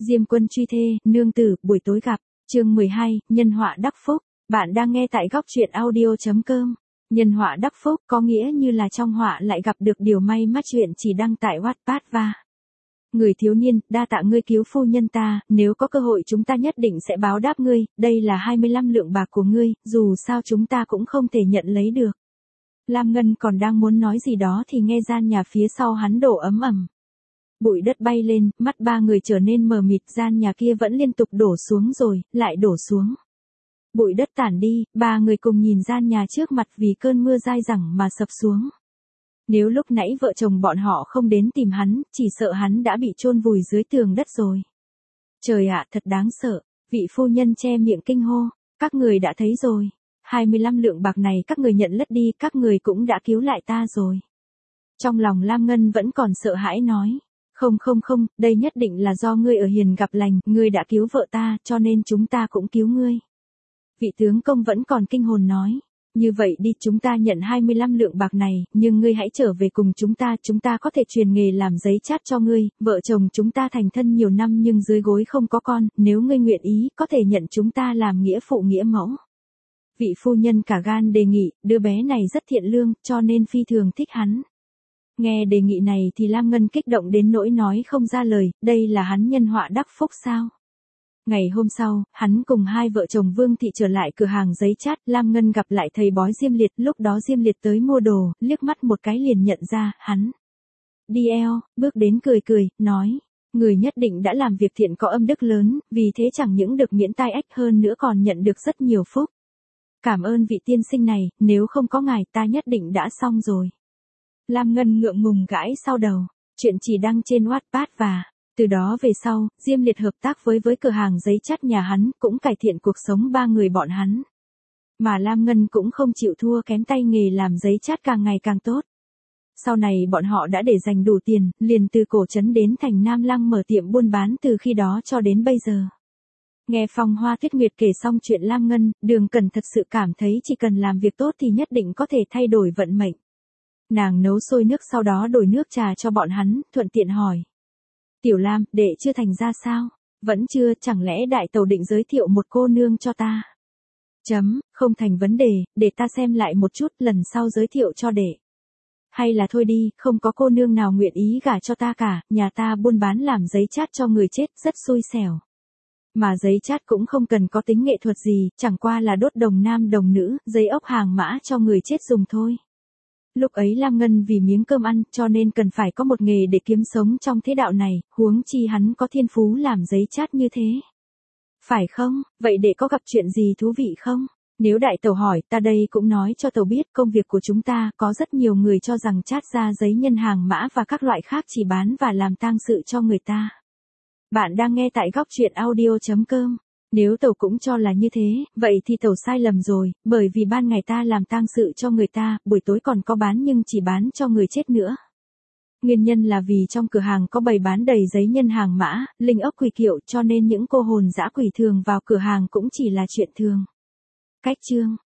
Diêm Quân truy thê, nương tử, buổi tối gặp, chương 12, nhân họa đắc phúc. Bạn đang nghe tại góc truyện audio.com. Nhân họa đắc phúc có nghĩa như là trong họa lại gặp được điều may mắn. Chuyện chỉ đăng tại Wattpad và Người thiếu niên, đa tạ ngươi cứu phu nhân ta, nếu có cơ hội chúng ta nhất định sẽ báo đáp ngươi, đây là 25 lượng bạc của ngươi, dù sao chúng ta cũng không thể nhận lấy được. Lam Ngân còn đang muốn nói gì đó thì nghe gian nhà phía sau hắn đổ ầm ầm. Bụi đất bay lên, mắt ba người trở nên mờ mịt, gian nhà kia vẫn liên tục đổ xuống rồi, lại đổ xuống. Bụi đất tản đi, ba người cùng nhìn gian nhà trước mặt vì cơn mưa dai dẳng mà sập xuống. Nếu lúc nãy vợ chồng bọn họ không đến tìm hắn, chỉ sợ hắn đã bị chôn vùi dưới tường đất rồi. Trời ạ, thật đáng sợ, vị phu nhân che miệng kinh hô, các người đã thấy rồi. 25 lượng bạc này các người nhận lất đi, các người cũng đã cứu lại ta rồi. Trong lòng Lam Ngân vẫn còn sợ hãi nói. Không, đây nhất định là do ngươi ở hiền gặp lành, ngươi đã cứu vợ ta, cho nên chúng ta cũng cứu ngươi. Vị tướng công vẫn còn kinh hồn nói. Như vậy đi, chúng ta nhận 25 lượng bạc này, nhưng ngươi hãy trở về cùng chúng ta có thể truyền nghề làm giấy chát cho ngươi, vợ chồng chúng ta thành thân nhiều năm nhưng dưới gối không có con, nếu ngươi nguyện ý, có thể nhận chúng ta làm nghĩa phụ nghĩa mẫu. Vị phu nhân cả gan đề nghị, đứa bé này rất thiện lương, cho nên phi thường thích hắn. Nghe đề nghị này thì Lam Ngân kích động đến nỗi nói không ra lời, đây là hắn nhân họa đắc phúc sao? Ngày hôm sau, hắn cùng hai vợ chồng Vương Thị trở lại cửa hàng giấy chát, Lam Ngân gặp lại thầy bói Diêm Liệt, lúc đó Diêm Liệt tới mua đồ, liếc mắt một cái liền nhận ra, hắn. Đi eo, bước đến cười, nói, người nhất định đã làm việc thiện có âm đức lớn, vì thế chẳng những được miễn tai ách hơn nữa còn nhận được rất nhiều phúc. Cảm ơn vị tiên sinh này, nếu không có ngài ta nhất định đã xong rồi. Lam Ngân ngượng ngùng gãi sau đầu, chuyện chỉ đăng trên Wattpad và từ đó về sau, Diêm Liệt hợp tác với cửa hàng giấy chát nhà hắn, cũng cải thiện cuộc sống ba người bọn hắn. Mà Lam Ngân cũng không chịu thua kém tay nghề làm giấy chát càng ngày càng tốt. Sau này bọn họ đã để dành đủ tiền, liền từ cổ trấn đến thành Nam Lăng mở tiệm buôn bán từ khi đó cho đến bây giờ. Nghe Phong Hoa Tuyết Nguyệt kể xong chuyện Lam Ngân, Đường Cẩn thật sự cảm thấy chỉ cần làm việc tốt thì nhất định có thể thay đổi vận mệnh. Nàng nấu sôi nước sau đó đổi nước trà cho bọn hắn, thuận tiện hỏi. Tiểu Lam, đệ chưa thành ra sao? Vẫn chưa, chẳng lẽ đại tẩu định giới thiệu một cô nương cho ta? Không thành vấn đề, để ta xem lại một chút, lần sau giới thiệu cho đệ. Hay là thôi đi, không có cô nương nào nguyện ý gả cho ta cả, nhà ta buôn bán làm giấy chát cho người chết, rất xui xẻo. Mà giấy chát cũng không cần có tính nghệ thuật gì, chẳng qua là đốt đồng nam đồng nữ, giấy ốc hàng mã cho người chết dùng thôi. Lúc ấy Lam Ngân vì miếng cơm ăn, cho nên cần phải có một nghề để kiếm sống trong thế đạo này, huống chi hắn có thiên phú làm giấy chát như thế. Phải không, vậy để có gặp chuyện gì thú vị không? Nếu đại tẩu hỏi, ta đây cũng nói cho tẩu biết, công việc của chúng ta có rất nhiều người cho rằng chát ra giấy nhân hàng mã và các loại khác chỉ bán và làm tang sự cho người ta. Bạn đang nghe tại góc truyện audio.com. Nếu tẩu cũng cho là như thế, vậy thì tẩu sai lầm rồi, bởi vì ban ngày ta làm tang sự cho người ta, buổi tối còn có bán nhưng chỉ bán cho người chết nữa. Nguyên nhân là vì trong cửa hàng có bày bán đầy giấy nhân hàng mã, linh ốc quỷ kiệu, cho nên những cô hồn dã quỷ thường vào cửa hàng cũng chỉ là chuyện thường. Cách chương